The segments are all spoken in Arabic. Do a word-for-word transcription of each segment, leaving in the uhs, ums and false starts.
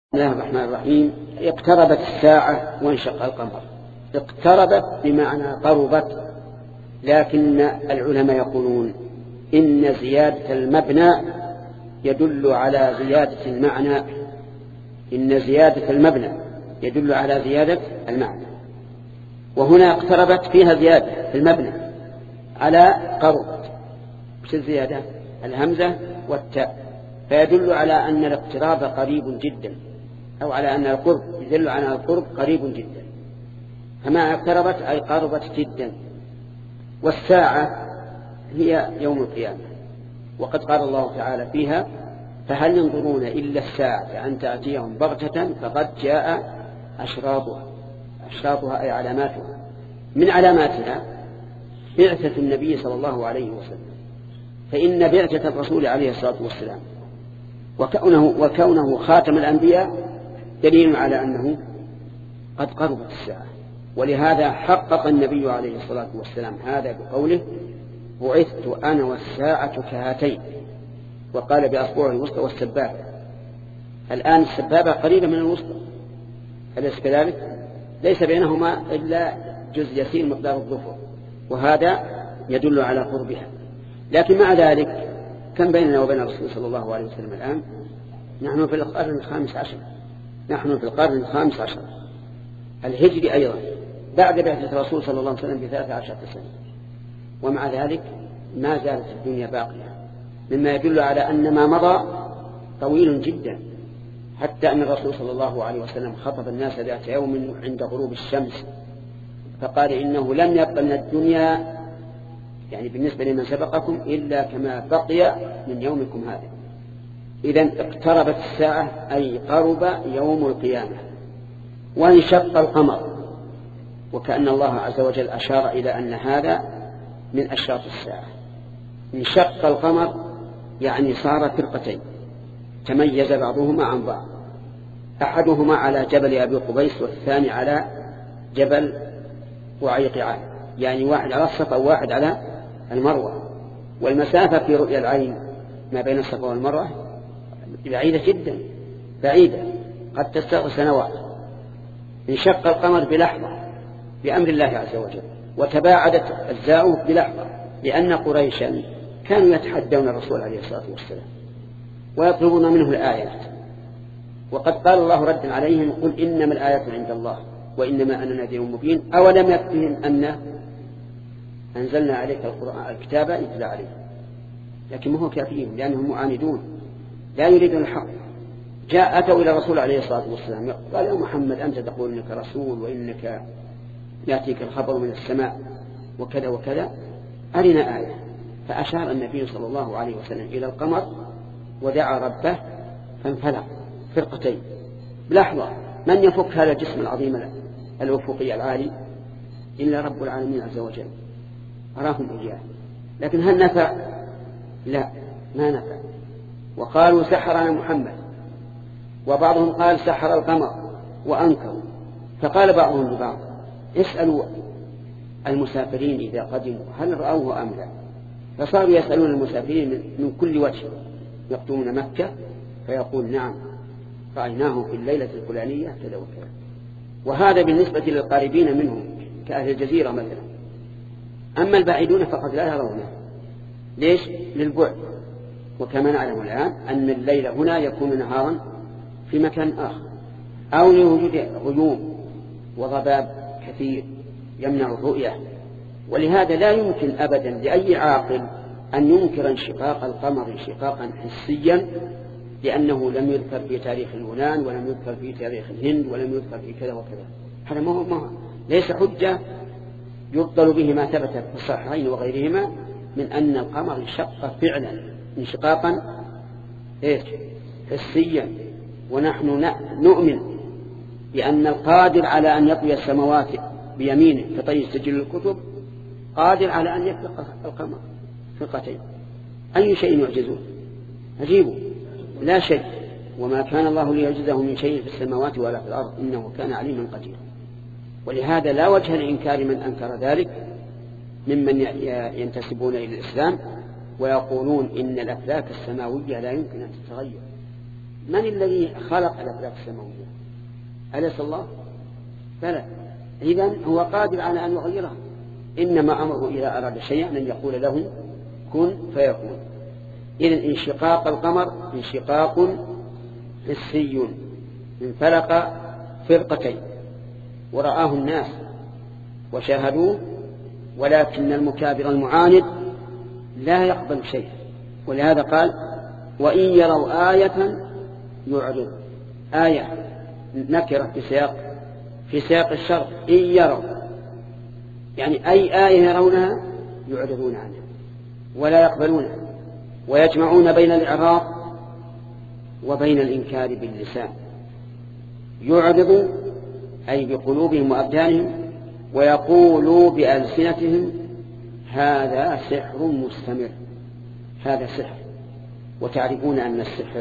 بسم الله الرحمن الرحيم. اقتربت الساعة وانشق القمر. اقتربت بمعنى قربت، لكن العلماء يقولون إن زيادة المبنى يدل على زيادة المعنى. إن زيادة المبنى يدل على زيادة المعنى، وهنا اقتربت فيها زيادة في المبنى على قربت. مش الزيادة الهمزة والتاء، فيدل على أن الاقتراب قريب جدا، أو على أن القرب يدل على القرب قريب جدا. فما اقتربت أي قربت جدا. والساعة هي يوم القيامة، وقد قال الله تعالى فيها: فهل ينظرون إلا الساعة أن تأتيهم بغتة فقد جاء أشراطها. أشراطها أي علاماتها. من علاماتها بعثة النبي صلى الله عليه وسلم، فإن بعثة الرسول عليه الصلاة والسلام وكونه, وكونه خاتم الأنبياء دليل على أنه قد قربت الساعة. ولهذا حقق النبي عليه الصلاة والسلام هذا بقوله: بعثت أنا والساعة كهاتين. وقال بأصبعه الوسطى والسبابة. الآن السبابة قريبة من الوسطى، أليس كذلك؟ ليس بينهما إلا جزء يسير مقدار الظفر، وهذا يدل على قربها. لكن مع ذلك كم بيننا وبين الرسول صلى الله عليه وسلم الآن؟ نحن في القرن الخامس عشر نحن في القرن الخامس عشر الهجري أيضا، بعد بعثة الرسول صلى الله عليه وسلم بثلاث عشرة سنة. ومع ذلك ما زالت الدنيا باقية، مما يدل على أن ما مضى طويل جدا، حتى أن الرسول صلى الله عليه وسلم خطب الناس ذات يوم عند غروب الشمس فقال: إنه لم يبق من الدنيا، يعني بالنسبة لمن سبقكم، إلا كما بقي من يومكم هذا. إذن اقتربت الساعة أي قرب يوم القيامة. وانشق القمر، وكأن الله عز وجل أشار إلى أن هذا من أشراط الساعة. انشق القمر يعني صار فرقتين، تميز بعضهما عن بعض، أحدهما على جبل أبي قبيس والثاني على جبل وعيقعان، يعني واحد على الصفا وواحد على المروة. والمسافة في رؤيا العين ما بين الصفا والمروة بعيدة جدا، بعيدة قد تستغرق سنوات. انشق القمر بلحظة بأمر الله عز وجل، وتباعدت أجزاؤه بلحظة، لأن قريشا كانوا يتحدون الرسول عليه الصلاة والسلام ويطلبون منه الآيات. وقد قال الله ردا عليهم: قل إنما الآيات عند الله وإنما أنا نذير مبين أولم يكفهم أن أنزلنا عليك القرآن الكتاب يتلى عليه. لكن ما هو كافيهم، لأنهم معاندون لا يريدون الحق. جاء أتوا إلى الرسول عليه الصلاة والسلام قال: يا محمد أنت تقول إنك رسول وإنك يأتيك الخبر من السماء وكذا وكذا، أرنا آية. فأشار النبي صلى الله عليه وسلم إلى القمر ودعا ربه فانفلق فرقتين بلحظة. من يفك هذا الجسم العظيم الأفقي العالي إلا رب العالمين عز وجل، أراهم إياه. لكن هل نفع؟ لا، ما نفع. وقالوا: سحرنا محمد، وبعضهم قال: سحر القمر، وأنكروا. فقال بعضهم لبعض: اسألوا المسافرين إذا قدموا هل رأوه أم لا. فصاروا يسألون المسافرين من كل وجه، يقدمون مكة فيقول: نعم رأيناه في الليلة الفلانية كذا وكذا. وهذا بالنسبة للقاربين منهم كأهل الجزيرة مثلا. أما البعيدون فقد لا يرونه. ليش؟ للبعد. وكما نعلم الآن أن الليل هنا يكون نهارا في مكان آخر، أو لوجود غيوم وضباب كثير يمنع الرؤية. ولهذا لا يمكن أبدا لأي عاقل أن ينكر انشقاق القمر انشقاقا حسيا، لأنه لم يذكر في تاريخ اليونان، ولم يذكر في تاريخ الهند، ولم يذكر في كذا وكذا. هذا ما هو ما هو ليس حجة يبطل به ما ثبت في الصحيحين وغيرهما من أن القمر انشق فعلا انشقاقا إيه؟ حسيا. ونحن نؤمن بأن القادر على أن يطوي السماوات بيمينه كطي سجل الكتب قادر على أن يفرق القمر فرقتين. أي شيء يعجزون؟ عجيبوا لا شيء. وما كان الله ليعجزه من شيء في السماوات ولا في الأرض إنه كان عليما قديرا. ولهذا لا وجه لإنكار من أنكر ذلك ممن ينتسبون إلى الإسلام ويقولون إن الأفلاك السماوية لا يمكن أن تتغير، من الذي خلق الأفلاك السماوية؟ أليس الله؟ بلى. إذن هو قادر على أن يغيرها، إنما أمره إذا أراد شيئا أن يقول له كن فيكون. إذن انشقاق القمر انشقاق حسي انفلق فرقتين ورآه الناس وشاهدوه، ولكن المكابر المعاند لا يقبل شيئا، ولهذا قال وإن يروا آية يعرض. آية نكرة في سياق في سياق الشر، إن يروا يعني أي آية يرونها يعرضون عنها ولا يقبلونها، ويجمعون بين الإعراض وبين الإنكار باللسان. يعرضوا أي بقلوبهم وأبدانهم، ويقولوا بألسنتهم هذا سحر مستمر، هذا سحر. وتعرفون أن السحر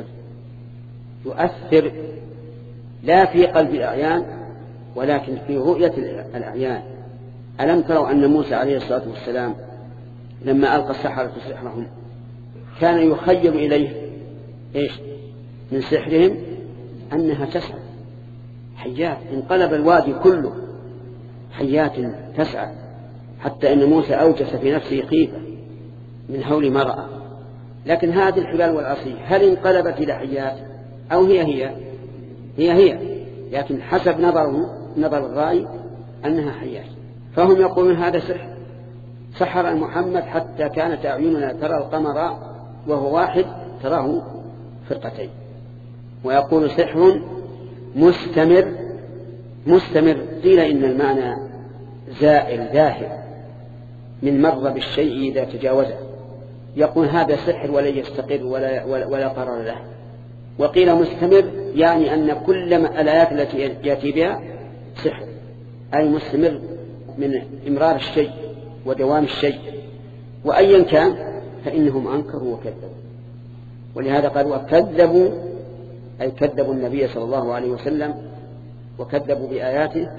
يؤثر لا في قلب الأعيان ولكن في رؤية الأعيان. ألم تروا أن موسى عليه الصلاة والسلام لما ألقى السحرة سحرهم كان يخيل إليه إيش من سحرهم؟ أنها تسعى حيات، انقلب الوادي كله حيات تسعى، حتى أن موسى أوجس في نفسه خيفة من هول ما رأى. لكن هذه الحبال والعصي هل انقلبت إلى حيات أو هي هي هي هي لكن حسب نظره نظر الرأي أنها حيات. فهم يقولون هذا سحر، سحر محمد حتى كانت أعيننا ترى القمر وهو واحد تراه فرقتين. ويقول سحر مستمر. مستمر قيل إن المعنى زائل ذاهب من مر بالشيء إذا تجاوزه، يقول هذا سحر ولا يستقر ولا, ولا قرار له. وقيل مستمر يعني أن كل الآيات التي يأتي بها سحر، أي مستمر من إمرار الشيء ودوام الشيء. وأيا كان فإنهم أنكروا وكذبوا، ولهذا قالوا كذبوا أي كذبوا النبي صلى الله عليه وسلم وكذبوا بآياته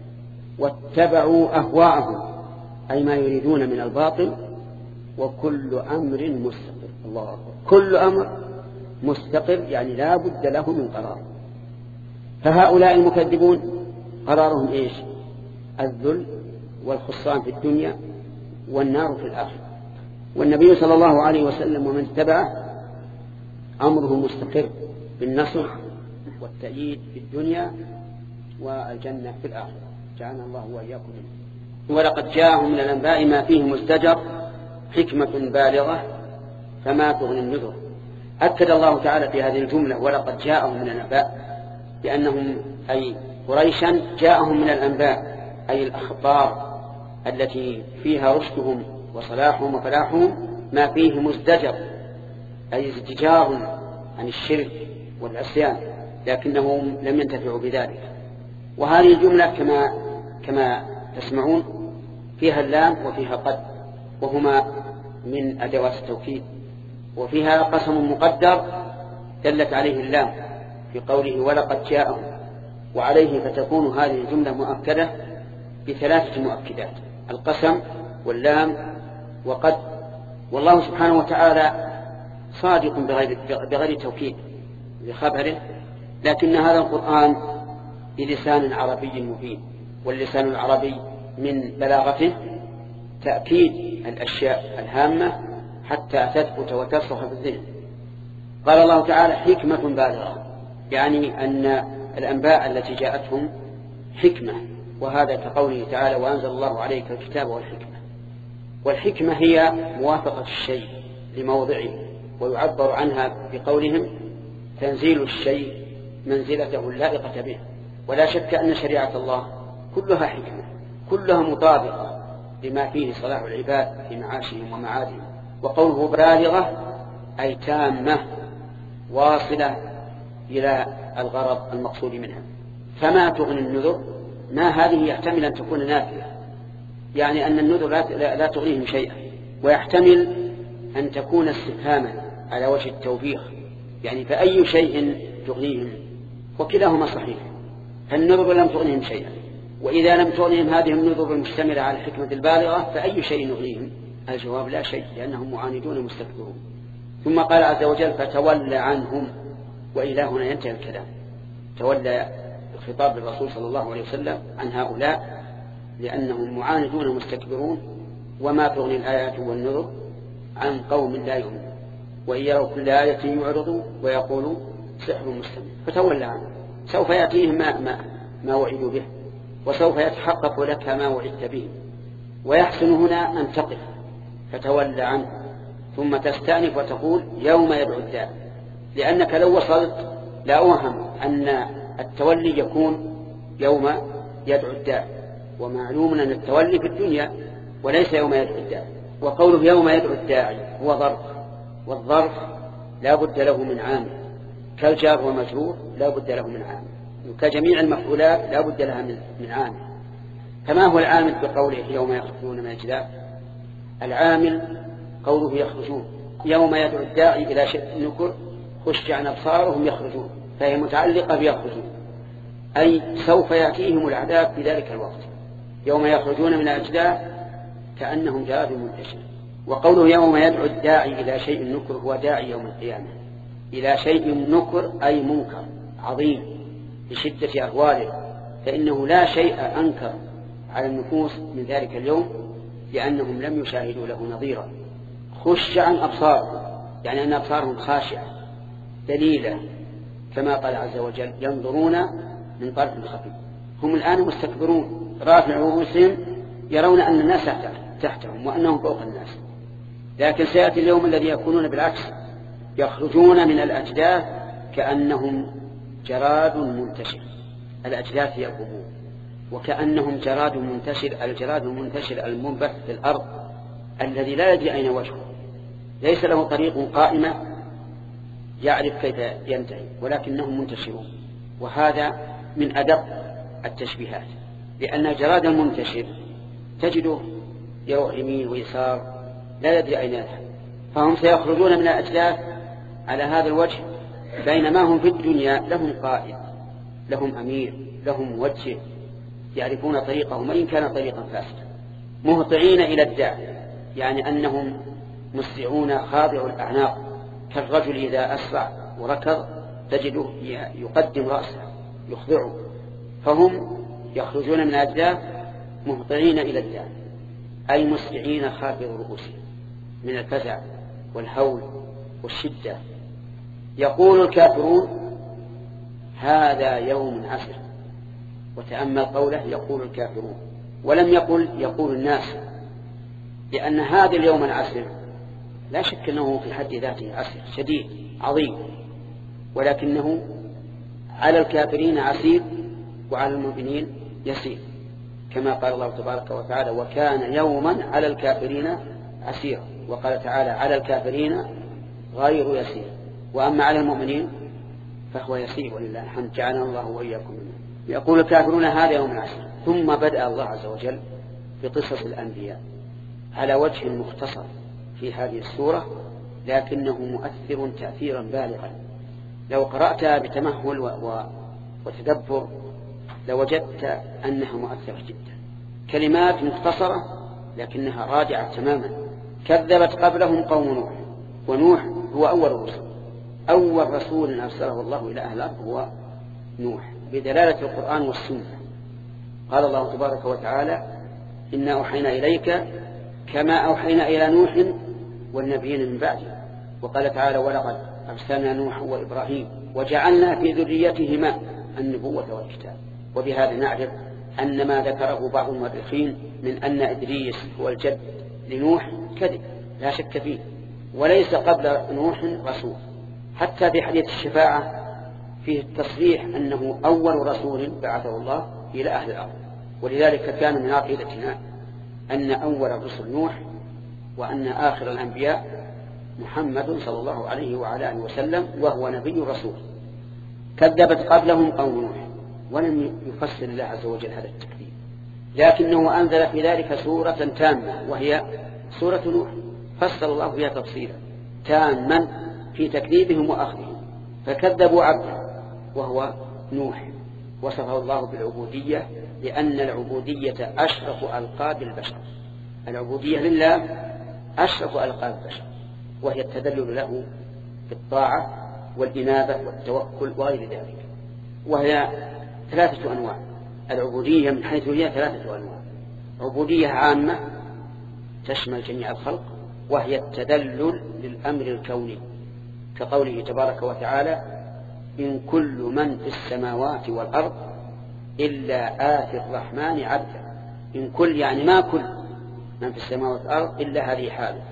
واتبعوا أهواءهم أي ما يريدون من الباطل. وكل أمر مستقر، الله أكبر، كل أمر مستقر يعني لا بد له من قرار. فهؤلاء المكذبون قرارهم إيش؟ الذل والخسران في الدنيا والنار في الآخرة. والنبي صلى الله عليه وسلم ومن اتبعه أمره مستقر بالنصر والتأييد في الدنيا والجنة في الآخرة، جعلنا الله وإياكم منه. ولقد جاءهم من الأنباء ما فيه مزدجر حكمة بالغة فما تغني النذر. أكد الله تعالى في هذه الجملة ولقد جاءهم من الأنباء لأنهم أي قريشا جاءهم من الأنباء أي الأخبار التي فيها رشدهم وصلاحهم وفلاحهم ما فيه مزدجر أي ازدجار عن الشرك والعصيان، لكنهم لم ينتفعوا بذلك. وهذه الجملة كما كما تسمعون فيها اللام وفيها قد، وهما من أدوات التوكيد. وفيها قسم مقدر دلت عليه اللام في قوله ولقد جاءهم، وعليه فتكون هذه الجملة مؤكدة بثلاثة مؤكدات: القسم واللام وقد. والله سبحانه وتعالى صادق بغير, بغير توكيد لخبره، لكن هذا القرآن بلسان عربي مبين، واللسان العربي من بلاغته تأكيد الأشياء الهامة حتى تثبت وتصح في الذهن. قال الله تعالى حكمة بالغة، يعني أن الأنباء التي جاءتهم حكمة، وهذا كقوله تعالى وأنزل الله عليك الكتاب والحكمة. والحكمة هي موافقة الشيء لموضعه، ويعبر عنها بقولهم تنزيل الشيء منزلته اللائقة به. ولا شك أن شريعة الله كلها حكمة، كلها مطابقة لما فيه صلاح العباد في معاشهم ومعادهم. وقوله بالغة أي تامة واصلة إلى الغرض المقصود منها. فما تغني النذر، ما هذه يحتمل أن تكون نافية، يعني أن النذر لا, لا تغنيهم شيئا، ويحتمل أن تكون استفهاما على وجه التوبيخ، يعني فأي شيء تغنيهم، وكلاهما صحيح. فالنذر لم تغنيهم شيئا، وإذا لم تغنيهم هذه النذر المشتملة على الحكمة البالغة فأي شيء يغنيهم؟ الجواب لا شيء، لأنهم معاندون مستكبرون. ثم قال عز وجل فتولى عنهم، وإلى هنا ينتهي الكلام. تولى الخطاب للرسول صلى الله عليه وسلم عن هؤلاء لأنهم معاندون مستكبرون، وما تغني الآيات والنذر عن قوم لا يؤمنون، وإن يروا كل آية يعرضوا ويقولوا سحر مستمر، فتولى عنه. سوف يأتيهم ما, ما, ما وعدوا به، وسوف يتحقق لك ما وعدت به، ويحسن هنا أن تقف فتولى عنه، ثم تستأنف وتقول يوم يدعو الداع، لأنك لو وصلت لا أوهم أن التولي يكون يوم يدعو الداع، ومعلوم أن التولي في الدنيا وليس يوم يدعو الداع. وقوله يوم يدعو الداعي هو ظرف، والظرف لا بد له من عامل، كالجار ومجرور لا بد له من عامل، وكجميع المفعولات لا بد لها من عامل. فما هو العامل بقوله يوم يخرجون من الأجداث؟ العامل قوله يخرجون، يوم يدعو الداعي إلى شيء نكر خش عن أبصارهم يخرجون، فهي متعلقة بيخرجون، أي سوف يأتيهم العذاب في ذلك الوقت. يوم يخرجون من الأجداث كأنهم جراد منتشر. وقوله يوم يدعو الداعي إلى شيء نكر هو داعي يوم القيامة إلى شيء نكر أي منكر عظيم بشدة أهواله، فإنه لا شيء أنكر على النفوس من ذلك اليوم لأنهم لم يشاهدوا له نظيرا. خش عن أبصارهم يعني أن أبصارهم خاشعة دليلة، كما قال عز وجل ينظرون من طرف خفي. هم الآن مستكبرون رافع رؤوسهم يرون أن الناس تحتهم وأنهم فوق الناس، لكن سيأتي اليوم الذي يكونون بالعكس، يخرجون من الأجداث كأنهم جراد منتشر. الأجداث هي القبور، وكأنهم جراد منتشر. الجراد المنتشر المنبث في الأرض الذي لا يدري أين وجهه، ليس له طريق قائمة يعرف كيف ينتهي، ولكنهم منتشرون. وهذا من أدق التشبيهات، لأن الجراد المنتشر تجده يروح يمين ويسار لا يدري أين يذهب، فهم سيخرجون من الأجداث على هذا الوجه، بينما هم في الدنيا لهم قائد، لهم أمير، لهم موجه، يعرفون طريقهم وإن كان طريقا فاسدا. مهطعين إلى الداع يعني أنهم مسرعون خاضع الأعناق، كالرجل إذا أسرع وركض تجده يقدم رأسه يخضعه، فهم يخرجون من الأجداث مهطعين إلى الداع أي مسرعين خافض رؤوسهم من الفزع والهول والشدة. يقول الكافرون هذا يوم عسر، وتأمل قوله يقول الكافرون، ولم يقل يقول الناس، لأن هذا اليوم العسر لا شك أنه في حد ذاته عسر شديد عظيم، ولكنه على الكافرين عسير وعلى المؤمنين يسير، كما قال الله تبارك وتعالى وكان يوما على الكافرين عسيرا، وقال تعالى على الكافرين غير يسير، وأما على المؤمنين فهو يسير ولله الحمد جعلنا الله وإياكم منه. يقول الكافرون هذا يوم العسر. ثم بدأ الله عز وجل بقصص الأنبياء على وجه مختصر في هذه السورة، لكنه مؤثر تأثيرا بالغا. لو قرأتها بتمهل وتدبر لوجدت أنها مؤثرة جدا، كلمات مختصرة لكنها راجعة تماما. كذبت قبلهم قوم نوح، ونوح هو أول رسول، أول رسول أرسله الله إلى أهل الأرض هو نوح بدلالة القرآن والسنة. قال الله تبارك وتعالى إنا أوحينا إليك كما أوحينا إلى نوح والنبيين من بعده. وقال تعالى ولقد أرسلنا نوح وإبراهيم وجعلنا في ذريتهما النبوة والكتاب. وبهذا نعرف أن ما ذكره بعض المؤرخين من أن إدريس هو الجد لنوح كذب لا شك فيه، وليس قبل نوح رسول. حتى في حديث الشفاعة فيه التصريح أنه أول رسول بعثه الله إلى أهل الأرض. ولذلك كان من عقيدتنا أن أول الرسل نوح، وأن آخر الأنبياء محمد صلى الله عليه وعلى آله وسلم وهو نبي رسول. كذبت قبلهم قوم نوح، ولم يفسر الله عز وجل هذا التكذيب، لكنه أنزل في ذلك سورة تامة وهي سورة نوح، فصل الله فيها تفصيلا تاما في تكذيبهم وأخذهم. فكذبوا عبدا وهو نوح، وصفه الله بالعبودية لأن العبودية أشرف ألقاب البشر. العبودية لله أشرف ألقاب البشر، وهي التذلل له بالطاعة والإنابة والتوكل وغير ذلك. وهي ثلاثة أنواع. العبودية من حيث هي ثلاثة أنواع: عبودية عامة تشمل جميع الخلق، وهي التذلل للأمر الكوني، كقوله تبارك وتعالى: إن كل من في السماوات والأرض إلا آتي الرحمن عبدا. إن كل يعني ما كل من في السماوات والأرض إلا هذه حاله،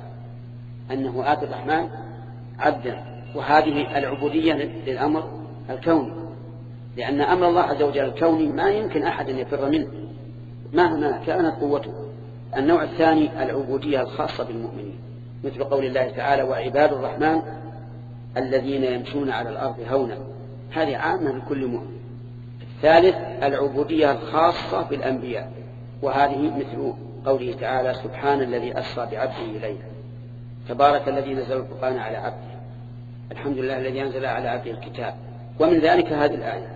أنه آتي الرحمن عبدا. وهذه العبودية للأمر الكوني، لأن أمر الله عز وجل الكوني ما يمكن أحد أن يفر منه مهما كانت قوته. النوع الثاني العبودية الخاصة بالمؤمنين، مثل قول الله تعالى: وعباد الرحمن الذين يمشون على الأرض هونا. هذه عامة لكل مؤمن. الثالث العبودية الخاصة بالأنبياء، وهذه مثل قوله تعالى: سبحان الذي أسرى بعبده ليلا، تبارك الذي نزل القرآن على عبده، الحمد لله الذي أنزل على عبده الكتاب. ومن ذلك هذه الآية: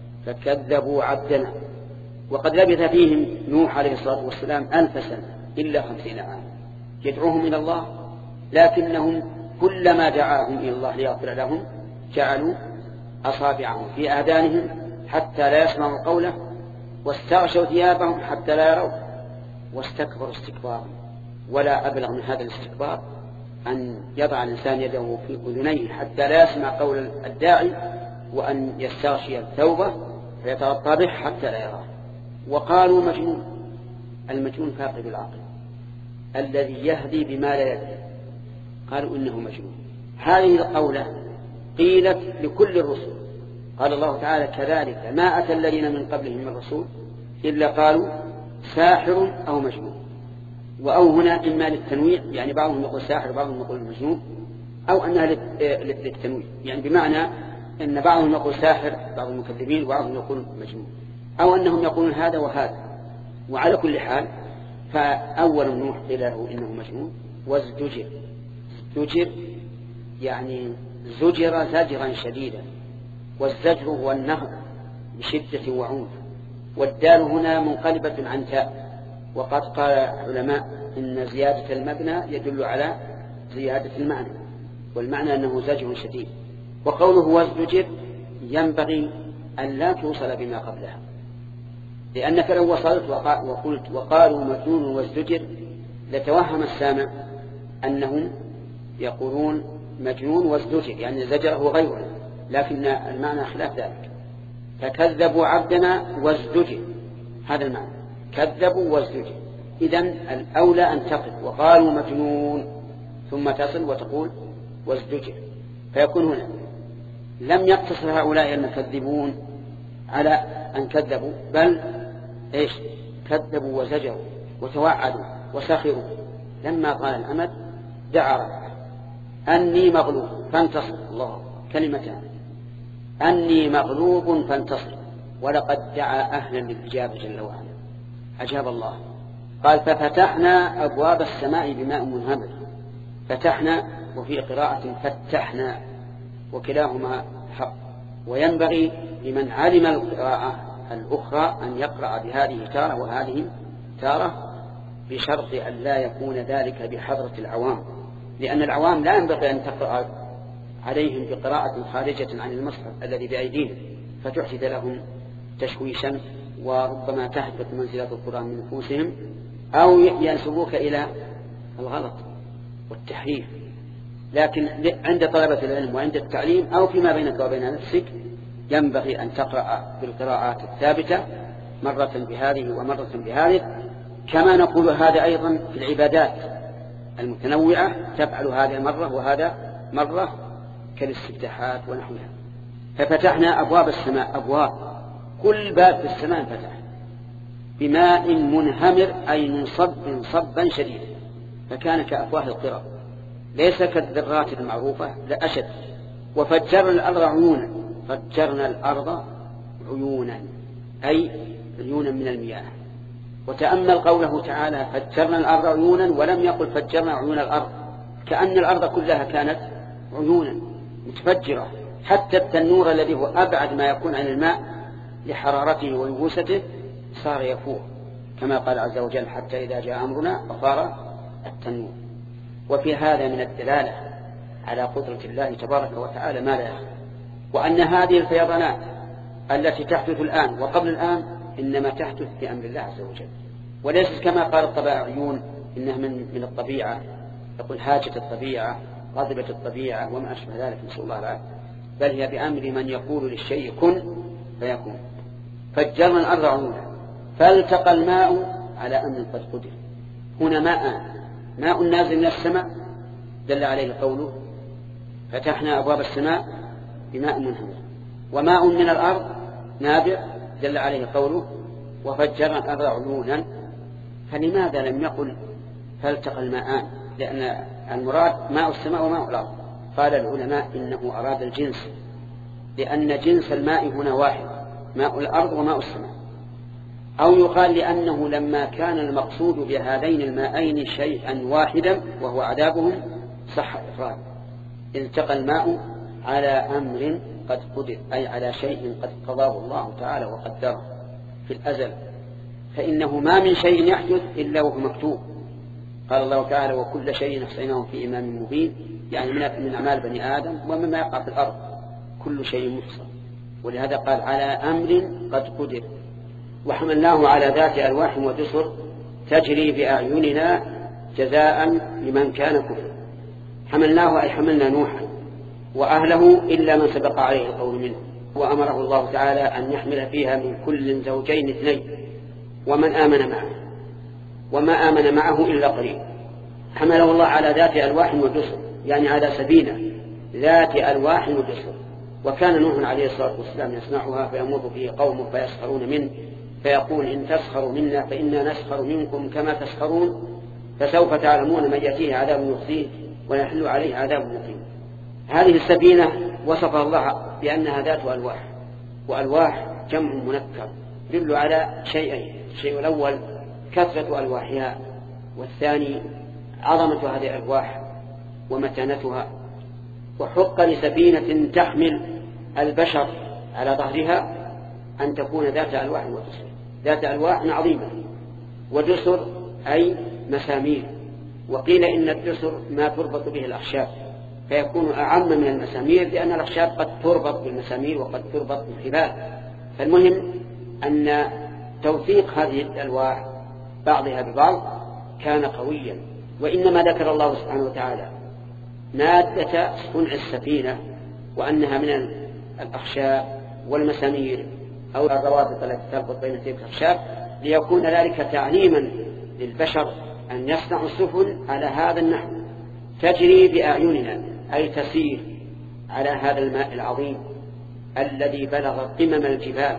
فكذبوا عبدنا. وقد لبث فيهم نوح عليه الصلاة والسلام ألف سنة إلا خمسين عاما يدعوهم إلى الله، لكنهم كلما دعاهم إلى الله ليغفر لهم جعلوا أصابعهم في آذانهم حتى لا يسمعوا قوله، واستغشوا ثيابهم حتى لا يروا، واستكبروا استكبارا. ولا أبلغ من هذا الاستكبار أن يضع الإنسان يده في أذنيه حتى لا يسمع قول الداعي، وأن يستغشي الثوبة فيتغطى به حتى لا يراه. وقالوا مجنون. المجنون فاقد العقل الذي يهدي بما لا يدري، قالوا إنه مجنون. هذه القولة قيلت لكل الرسل. قال الله تعالى: كذلك ما أتى الذين من قبلهم من رسول إلا قالوا ساحر أو مجنون. وأو هنا إما للتنويع، يعني بعضهم يقول ساحر وبعضهم يقول مجنون، أو أنها للتنويع، يعني بمعنى أن بعضهم يقول ساحر بعض المكذبين وبعضهم يقول مجنون، أو أنهم يقولون هذا وهذا. وعلى كل حال فأول نوح قيل له إنه مجنون وازدجر. زجر يعني زجر زجرا شديدا، والزجر هو النهر بشدة وعنف، والدال هنا منقلبة عن تاء. وقد قال علماء إن زيادة المبنى يدل على زيادة المعنى، والمعنى أنه زجر شديد. وقوله وازدجر ينبغي أن لا توصل بما قبلها، لأنك لو وصلت وقلت وقالوا مجنون وازدجر لتوهم السامع أنهم يقولون مجنون وازدجر، يعني زجره غيره، لكن المعنى خلاف ذلك. فكذبوا عبدنا وازدجر، هذا المعنى، كذبوا وازدجر. إذن الأولى أن تقف وقالوا مجنون ثم تصل وتقول وازدجر، فيكون هنا لم يقتصر هؤلاء المكذبون على أن كذبوا، بل إيش كذبوا وزجروا وتوعدوا وسخروا. لما قال الأمد دعا ربه أني مغلوب فانتصر. الله كلمتان: أني مغلوب فانتصر، ولقد دعا أهلا للإجابة جل وعلا. أجاب الله. قال: ففتحنا أبواب السماء بماء منهمر. فتحنا وفي قراءة فتحنا، وكلاهما حق. وينبغي لمن علم القراءة الأخرى أن يقرأ بهذه تارة وهذه تارة، بشرط أن لا يكون ذلك بحضرة العوام، لأن العوام لا ينبغي أن تقرأ عليهم بقراءة خارجة عن المصحف الذي بأيديهم فتحدث لهم تشويشا، وربما تهبط منزلة القرآن من نفوسهم، أو ينسبوك إلى الغلط والتحريف. لكن عند طلبة العلم وعند التعليم أو فيما بينك وبين نفسك ينبغي أن تقرأ بالقراءات الثابتة، مرة بهذه ومرة بهذه. كما نقول هذا أيضا في العبادات المتنوعة، تفعل هذا مرة وهذا مرة، كالاستفتاحات ونحوها. ففتحنا أبواب السماء، أبواب كل باب في السماء فتح بماء منهمر، أي من صب صبا شديدا، فكان كأفواه القرى، ليس كالذرات المعروفة، لا أشد. وفجرنا الأرض عيونا، فجرنا الأرض عيونا أي عيونا من المياه. وتأمل قوله تعالى فجرنا الأرض عيونا، ولم يقل فجرنا عيون الأرض، كأن الأرض كلها كانت عيونا متفجرة. حتى التنور الذي هو أبعد ما يكون عن الماء لحرارته ويبوسته صار يفور، كما قال عز وجل حتى إذا جاء أمرنا فصار التنور. وفي هذا من الدلالة على قدرة الله تبارك وتعالى ما لا يخفى، وأن هذه الفيضانات التي تحدث الآن وقبل الآن إنما تحدث بأمر الله عز وجل، وليست كما قال الطبائعيون إنها من من الطبيعة، يقول حاجة الطبيعة، غضبة الطبيعة وما أشبه ذلك، نسأل الله العافية، بل هي بأمر من يقول للشيء كن فيكون. فجرنا الأرض عيونا فالتقى الماء على أمر قد قدر. هنا ماء ماء نازل من السماء دل عليه قوله فتحنا أبواب السماء بماء منهمر، وماء من الأرض نابع دل عليه قوله وفجرنا الأرض عيونا. فلماذا لم يقل فالتقى الماءان؟ لأن المراد ماء السماء وماء الأرض. قال العلماء إنه أراد الجنس، لأن جنس الماء هنا واحد، ماء الأرض وماء السماء. أو يقال لأنه لما كان المقصود بهذين الماءين شيئا واحدا وهو عذابهم صح إفراد. التقى الماء على أمر قد قدر، أي على شيء قد قضاه الله تعالى وقدره في الأزل، فإنه ما من شيء يحدث إلا وهو مكتوب. قال الله تعالى وكل شيء أحصيناه في إمام مبين، يعني من أعمال بني آدم ومما يقع في الأرض كل شيء محصى، ولهذا قال على أمر قد قدر. وحملناه على ذات ألواح ودسر تجري بأعيننا جزاء لمن كان كفر. حملناه أي حملنا نوحا وأهله إلا من سبق عليه القول منه، وأمره الله تعالى أن يحمل فيها من كل زوجين اثنين ومن آمن معه، وما آمن معه إلا قليل. حمله الله على ذات ألواح ودسر، يعني على سفينة ذات ألواح ودسر. وكان نوح عليه الصلاة والسلام يصنعها فيمر فيه قومه فيسخرون منه فيقول إن تسخروا منا فإنا نسخر منكم كما تسخرون فسوف تعلمون من يأتيه عذاب يخزيه ويحل عليه عذاب مقيم. هذه السفينة وصفها الله بأنها ذات ألواح، وألواح جمع منكر يدل على شيئين: الشيء الأول كثرة ألواحها، والثاني عظمة هذه الألواح ومتانتها. وحق لسفينة تحمل البشر على ظهرها أن تكون ذات ألواح ودسر. ذات ألواح عظيمة، ودسر أي مسامير. وقيل إن الدسر ما تربط به الأخشاب فيكون أعم من المسامير، لأن الأخشاب قد تربط بالمسامير وقد تربط بالحبال. فالمهم أن توثيق هذه الألواح بعضها ببعض كان قويا. وإنما ذكر الله سبحانه وتعالى مادة صنع السفينة وأنها من الأخشاب والمسامير أو الروابط التي تربط بين تلك الأخشاب ليكون ذلك تعليما للبشر أن يصنعوا السفن على هذا النحو تجري بأعيننا، أي تسير على هذا الماء العظيم الذي بلغ قمم الجبال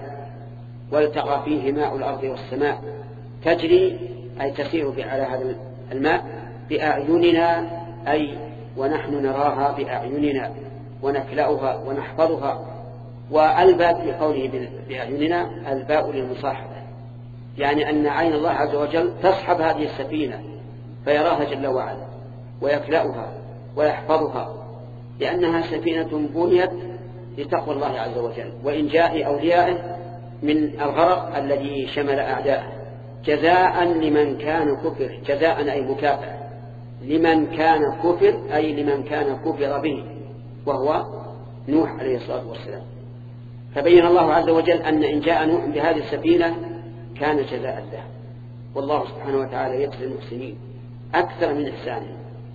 والتقى فيه ماء الأرض والسماء. تجري أي تسير على هذا الماء بأعيننا، أي ونحن نراها بأعيننا ونكلأها ونحفظها. والباء في قوله بأعيننا الباء للمصاحبة، يعني أن عين الله عز وجل تصحب هذه السفينة فيراها جل وعلا ويكلأها ويحفظها، لأنها سفينة بنيت لتقوى الله عز وجل وإنجاء أوليائه من الغرق الذي شمل أعداءه. جزاء لمن كان كفر، جزاء أي مكافأة لمن كان كفر، أي لمن كان كفر به وهو نوح عليه الصلاة والسلام. فبين الله عز وجل أن إن جاء نوح بهذه السفينة كان جزاء له، والله سبحانه وتعالى يجزي المحسنين أكثر من إحسانهم.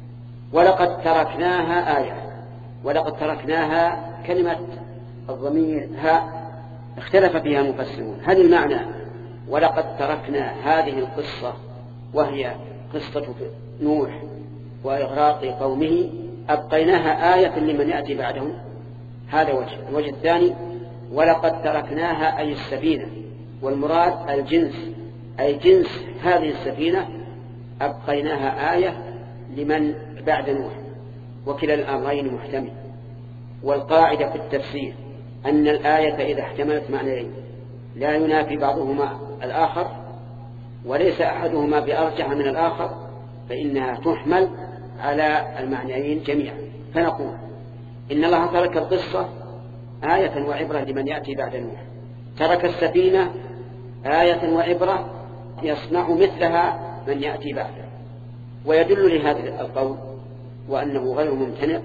ولقد تركناها آية، ولقد تركناها كلمة الضمير ها اختلف فيها المفسرون. هل المعنى ولقد تركنا هذه القصة وهي قصة نوح وإغراق قومه أبقيناها آية لمن يأتي بعدهم؟ هذا وجه. الوجه الثاني ولقد تركناها أي السفينة، والمراد الجنس أي جنس هذه السفينة أبقيناها آية لمن بعد نوح، وكلا الأمرين محتمل. والقاعدة في التفسير أن الآية إذا احتملت معنيين لا ينافي بعضهما الآخر وليس أحدهما بأرجح من الآخر فإنها تحمل على المعنيين جميعا. فنقول إن الله ترك القصة آية وعبرة لمن يأتي بعد نوح، ترك السفينة آية وعبرة يصنع مثلها من يأتي بعده. ويدل لهذا القول وأنه غير ممتنع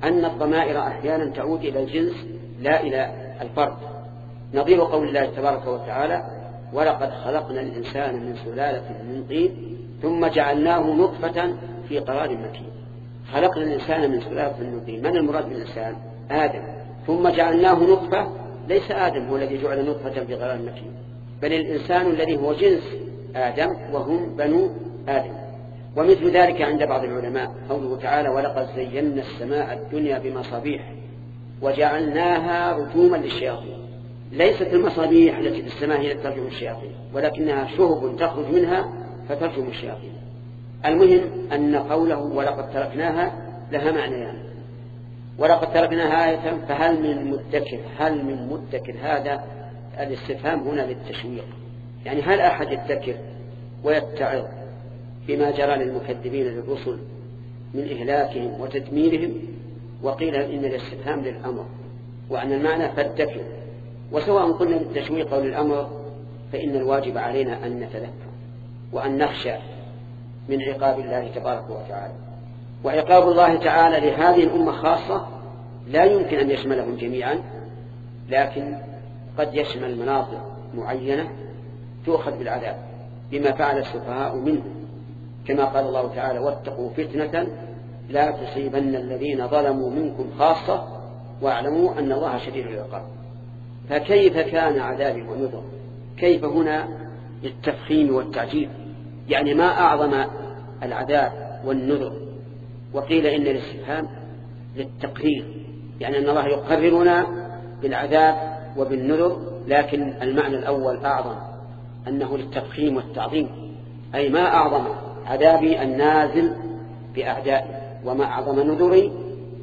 أن الضمائر أحيانا تعود إلى الجنس لا إلى الفرد، نظير قول الله تبارك وتعالى: ولقد خلقنا الإنسان من سلالة من طين ثم جعلناه نطفة في قرار مكين. خلقنا الإنسان من سلالة من طين، من المراد بالإنسان؟ آدم. ثم جعلناه نطفة، ليس آدم هو الذي جعل نطفة في قرار مكين، بل الإنسان الذي هو جنس آدم وهم بنو آدم. ومثل ذلك عند بعض العلماء قوله تعالى: ولقد زينا السماء الدنيا بمصابيح وجعلناها رجوما للشياطين. ليست المصابيح التي في السماء هي التي ترجم الشياطين، ولكنها شهب تخرج منها فترجم الشياطين. المهم أن قوله ولقد تركناها لها معنيان: ولقد تركناها آية فهل من مدكر، هل من مدكر، هذا الاستفهام هنا للتشويق، يعني هل أحد يدكر ويتعظ بما جرى للمكذبين للرسل من إهلاكهم وتدميرهم؟ وقيل إن الاستفهام للأمر، وأن المعنى فادكر. وسواء قلنا للتشويق أو للأمر فإن الواجب علينا أن نتذكر وأن نخشى من عقاب الله تبارك وتعالى. وعقاب الله تعالى لهذه الأمة خاصة لا يمكن أن يشملهم جميعا، لكن قد يشمل مناطق معينة تؤخذ بالعذاب بما فعل السفهاء منهم، كما قال الله تعالى: واتقوا فتنة لا تصيبن الذين ظلموا منكم خاصة واعلموا أن الله شديد العقاب. فكيف كان عذابي ونذر؟ كيف هنا للتفخيم والتعجيل، يعني ما أعظم العذاب والنذر. وقيل إن الاستفهام للتقرير، يعني أن الله يقررنا بالعذاب وبالنذر، لكن المعنى الأول أعظم، أنه للتفخيم والتعظيم، أي ما أعظم عذابي النازل بأعدائي، وما أعظم نذري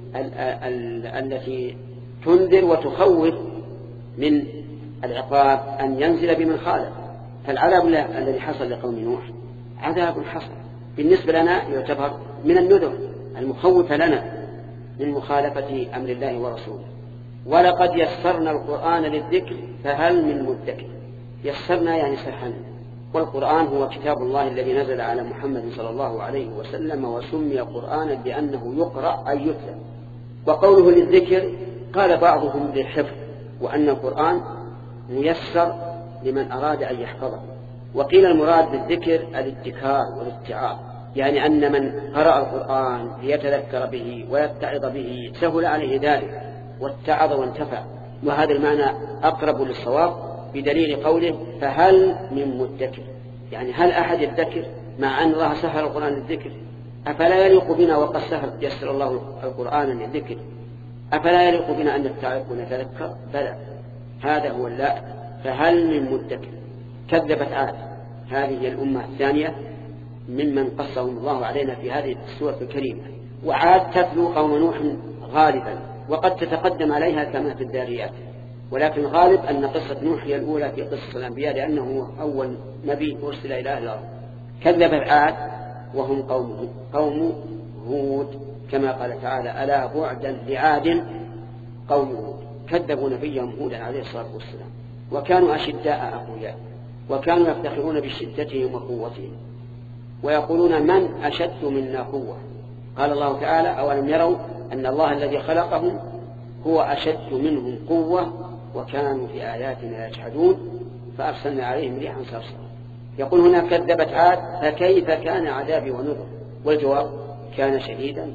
التي تنذر وتخوف من العقاب أن ينزل بمن خالف. فالعذاب الذي حصل لقوم نوح عذاب حصل بالنسبة لنا يعتبر من النذر المخوف لنا من مخالفة أمر الله ورسوله. ولقد يسرنا القرآن للذكر فهل من مدكر. يسرنا يعني سهلنا، والقرآن هو كتاب الله الذي نزل على محمد صلى الله عليه وسلم، وسمي قرآنا لأنه يقرأ أي يتلى. وقوله للذكر قال بعضهم للحفظ، وأن القرآن ميسر لمن أراد أن يحفظه. وقيل المراد بالذكر الادكار والاتعاظ، يعني أن من قرأ القرآن ليتذكر به ويتعظ به سهل عليه ذلك واتعظ وانتفع. وهذا المعنى أقرب للصواب بدليل قوله فهل من مدكر، يعني هل أحد يذكر مع أن الله سهل القرآن للذكر؟ أفلا يليق بنا وقد سهل يسر الله القرآن للذكر؟ أفلا يليق بنا أن نتعظ ونتذكر؟ بلى، هذا هو لا. فهل من مدكر. كذبت عاد، هذه الأمة الثانية ممن قصهم الله علينا في هذه السورة الكريمة. وعاد تتلو قوم نوح غالبا، وقد تتقدم عليها كما في الذاريات، ولكن غالب أن قصة نوح هي الأولى في قصة الأنبياء، لأنه أول نبي أرسل إلى أهل الأرض. كذبت عاد وهم قوم قوم هود، كما قال تعالى ألا بعدا لعاد قوم هود. كذبوا نبيهم هودا عليه الصلاة والسلام، وكانوا أشداء أقوياء، وكانوا يفتخرون بشدتهم وقوتهم، ويقولون من أشد منا قوة. قال الله تعالى أولم يروا أن الله الذي خلقهم هو أشد منهم قوة وكانوا في آياتنا يجحدون فأرسلنا عليهم ريحا صرصرا. يقول هنا كذبت عاد فكيف كان عذابي ونذر. والجواب كان شديدا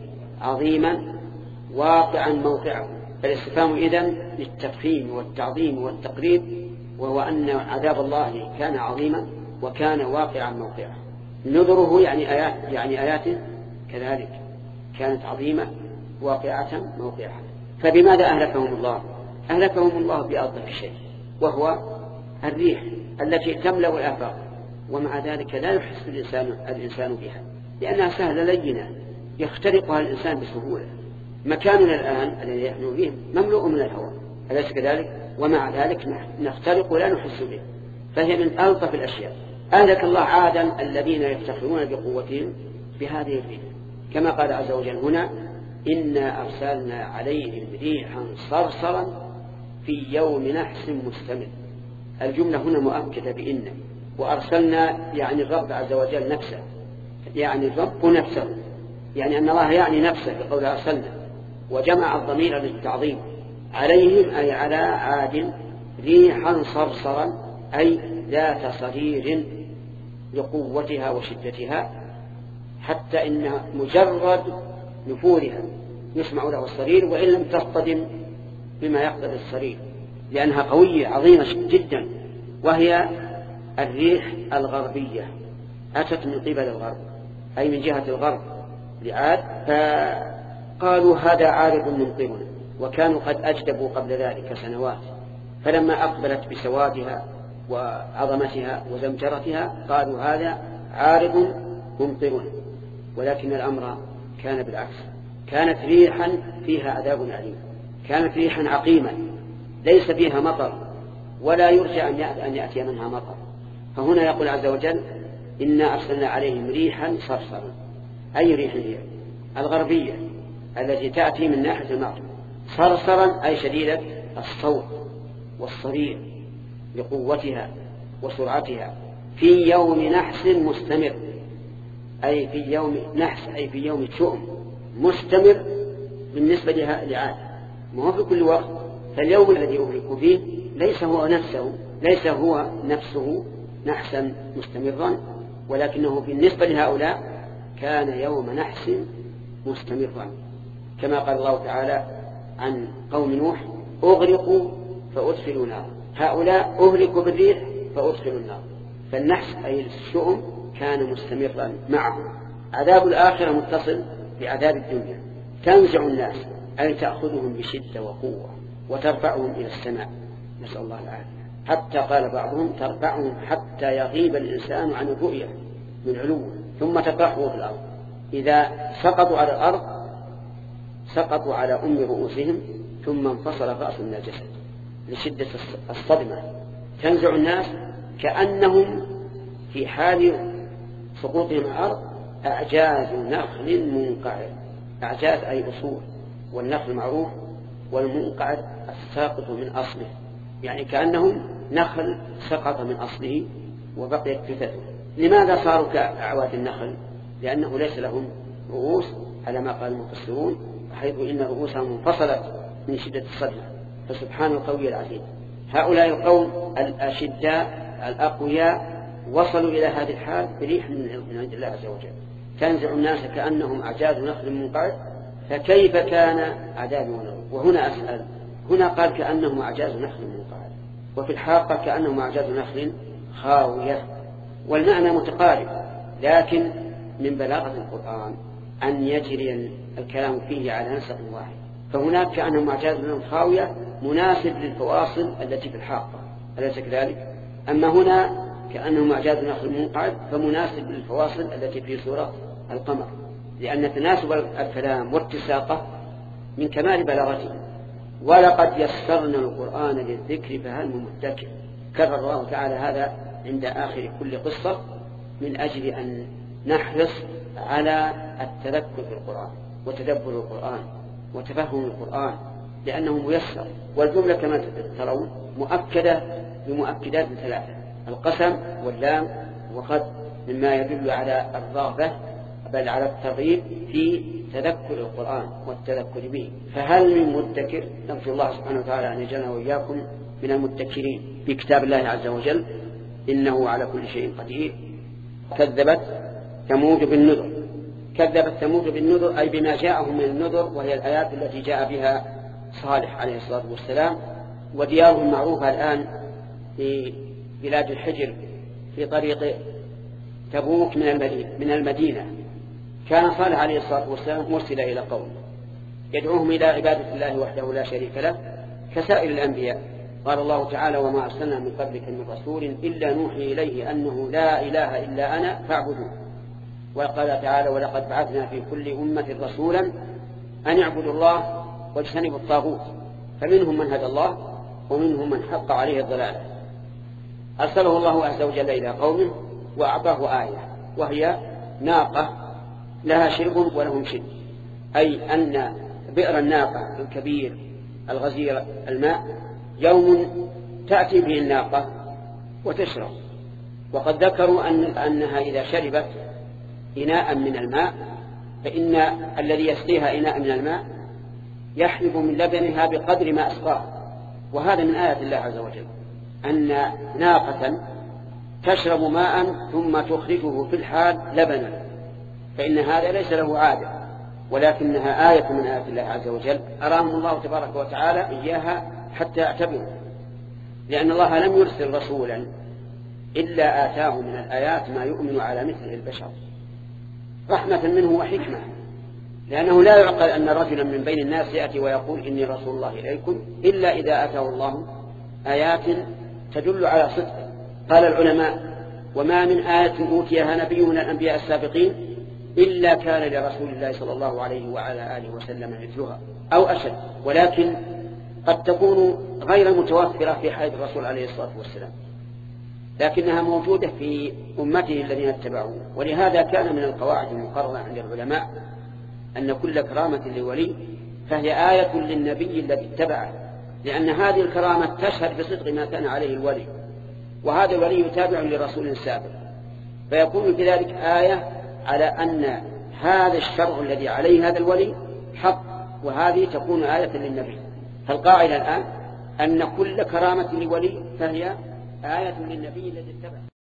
عظيما واقعا موقعه. فالاستفهام إذن للتفخيم والتعظيم والتقريب، وهو أن عذاب الله كان عظيما وكان واقعا موقعه. نذره يعني آيات يعني آياته كذلك كانت عظيمة واقعة موقعها. فبماذا أهلكهم الله؟ أهلكهم الله بأضعف شيء، وهو الريح التي تملأ الآفاق، ومع ذلك لا يحس الإنسان, الإنسان بها، لأنها سهلة لينة يخترقها الإنسان بسهولة. مكاننا الآن الذي نحن فيه مملوء من الهواء، أليس كذلك؟ ومع ذلك نخترق ولا نحس به، فهي من ألطف الأشياء. أهلك الله عادا الذين يفتخرون بقوتهم بهذه الريح، كما قال عز وجل هنا إنا أرسلنا عليهم ريحا صرصرا في يوم نحس مستمر. الجملة هنا مؤكدة بإن، وأرسلنا يعني الرب عز وجل نفسه، يعني الرب نفسه، يعني أن الله يعني نفسه بقول أرسلنا. وجمع الضمير للتعظيم. عليهم أي على عاد ريحا صرصرا أي ذات صرير لقوتها وشدتها، حتى إن مجرد نفورها يسمع له الصرير وإن لم تصطدم بما يقتضي الصرير، لأنها قوية عظيمة جدا. وهي الريح الغربية، أتت من قبل الغرب أي من جهة الغرب لعاد، فقالوا هذا عارض ممطرنا، وكانوا قد أجدبوا قبل ذلك سنوات، فلما أقبلت بسوادها وعظمتها وزمجرتها قالوا هذا عارض ممطرنا. ولكن الأمر كان بالعكس، كانت ريحا فيها عذاب أليم، كانت ريحا عقيمة ليس فيها مطر ولا يرجى أن يأتي منها مطر. فهنا يقول عز وجل إنا أرسلنا عليهم ريحا صرصرا. أي ريح هي؟ الغربية التي تأتي من ناحية المغرب، صرصرا أي شديدة الصوت والصرير لقوتها وسرعتها، في يوم نحس مستمر، أي في يوم نحس أي في يوم شؤم مستمر بالنسبة لعاد، ما هو في كل وقت. فاليوم الذي أهلك فيه ليس هو نفسه ليس هو نفسه نحسا مستمرا، ولكنه بالنسبة لهؤلاء كان يوم نحس مستمرا، كما قال الله تعالى عن قوم نوح أغرقوا فأدخلوا نار، هؤلاء أهلكوا بالريح فأدخلوا النار. فالنحس أي الشؤم كان مستمرا معه. عذاب الآخرة متصل بعذاب الدنيا، تنزع الناس أي تأخذهم بشدة وقوة وترفعهم إلى السماء، نسأل الله العافية، حتى قال بعضهم ترفعهم حتى يغيب الإنسان عن الرؤية من علوه ثم تطرحه في الأرض. إذا سقطوا على الأرض سقطوا على أم رؤوسهم ثم انفصل رأس من الجسد لشدة الصدمة. تنزع الناس كأنهم في حال سقوطهم على الأرض أعجاز نخل منقعر، أعجاز أي أصول، والنخل معروف، والمنقعر الساقط من أصله، يعني كأنهم نخل سقط من أصله وبقيت كتته. لماذا صاروا كأعواد النخل؟ لأنه ليس لهم رؤوس على ما قال المفسرون، حيث إن رؤوسهم انفصلت من شدة الصدمة. فسبحان القوي العزيز. هؤلاء القوم الأشداء الأقوياء وصلوا إلى هذه الحال بريح من عند الله عز وجل، تنزع الناس كأنهم أعجاز نخل منقعر، فكيف كان عذابي ونذر؟ وهنا أسأل، هنا قال كأنهم أعجاز نخل منقعر، وفي الحاقة كأنهم أعجاز نخل خاوية، والمعنى متقارب، لكن من بلاغة القرآن أن يجري الكلام فيه على نسق واحد. فهناك كأنهم أعجاز نخل خاوية مناسب للفواصل التي في الحاقة، أليس كذلك؟ أما هنا كأنهم أعجاز نخل منقعر فمناسب للفواصل التي في سورة القمر، لأن تناسب الكلام واتساقه من كمال بلاغته. ولقد يسرنا القرآن للذكر فهل من مدكر. كرر الله تعالى هذا عند آخر كل قصة من أجل أن نحرص على التذكر بالقرآن وتدبر القرآن وتفهم القرآن، لأنه ميسر. والجملة كما ترون مؤكدة بمؤكدات ثلاثة: القسم واللام وقد، مما يدل على الرغبة بل على الترغيب في تذكر القرآن والتذكر به. فهل من مدكر؟ نرجو الله سبحانه وتعالى أن يجعلنا وإياكم من المدكرين بكتاب الله عز وجل، إنه على كل شيء قدير. كذبت ثمود بالنذر. كذبت ثمود بالنذر أي بما جاءهم من النذر، وهي الآيات التي جاء بها صالح عليه الصلاة والسلام. وديارهم معروفة الآن في بلاد الحجر في طريق تبوك من المدينة. كان صالح عليه الصلاة والسلام مرسل إلى قوم يدعوهم إلى عبادة الله وحده لا شريك له كسائر الأنبياء. قال الله تعالى: وما أرسلنا من قبلك من رسول إلا نوحي إليه أنه لا إله إلا أنا فاعبدوه. وقال تعالى: ولقد بعثنا في كل أمة رسولا أن اعبدوا الله واجتنبوا الطاغوت، فمنهم من هدى الله ومنهم من حق عليه الضلالة. أرسله الله عز وجل إلى قومه وأعطاه آية، وهي ناقة لها شرب ولهم شرب، أي أن بئر الناقة الكبير الغزير الماء يوم تأتي به الناقة وتشرب. وقد ذكروا أن أنها إذا شربت إناء من الماء فإن الذي يسقيها إناء من الماء يحلب من لبنها بقدر ما أسقاه. وهذا من آيات الله عز وجل، أن ناقة تشرب ماء ثم تخرجه في الحال لبنا، فإن هذا ليس له عادة، ولكنها آية من آيات الله عز وجل أراهم الله تبارك وتعالى إياها حتى يعتبروا، لأن الله لم يرسل رسولا إلا آتاه من الآيات ما يؤمن على مثل البشر رحمة منه وحكمة، لأنه لا يعقل أن رجلا من بين الناس يأتي ويقول إني رسول الله إليكم إلا إذا أتاه الله آيات تدل على صدقه. قال العلماء: وما من آية أوتيها نبي من الأنبياء السابقين إلا كان لرسول الله صلى الله عليه وعلى آله وسلم مثلها أو أشد، ولكن قد تكون غير متوفرة في حياة الرسول عليه الصلاة والسلام، لكنها موجودة في أمته الذين اتبعوه. ولهذا كان من القواعد المقررة عند العلماء أن كل كرامة لولي فهي آية للنبي الذي اتبعه، لأن هذه الكرامة تشهد بصدق ما كان عليه الولي، وهذا الولي يتابع لرسول سابق، فيكون في ذلك آية على أن هذا الشرع الذي عليه هذا الولي حق، وهذه تكون آية للنبي. فالقاعدة الآن أن كل كرامة لولي فهي آية للنبي الذي اتبعه.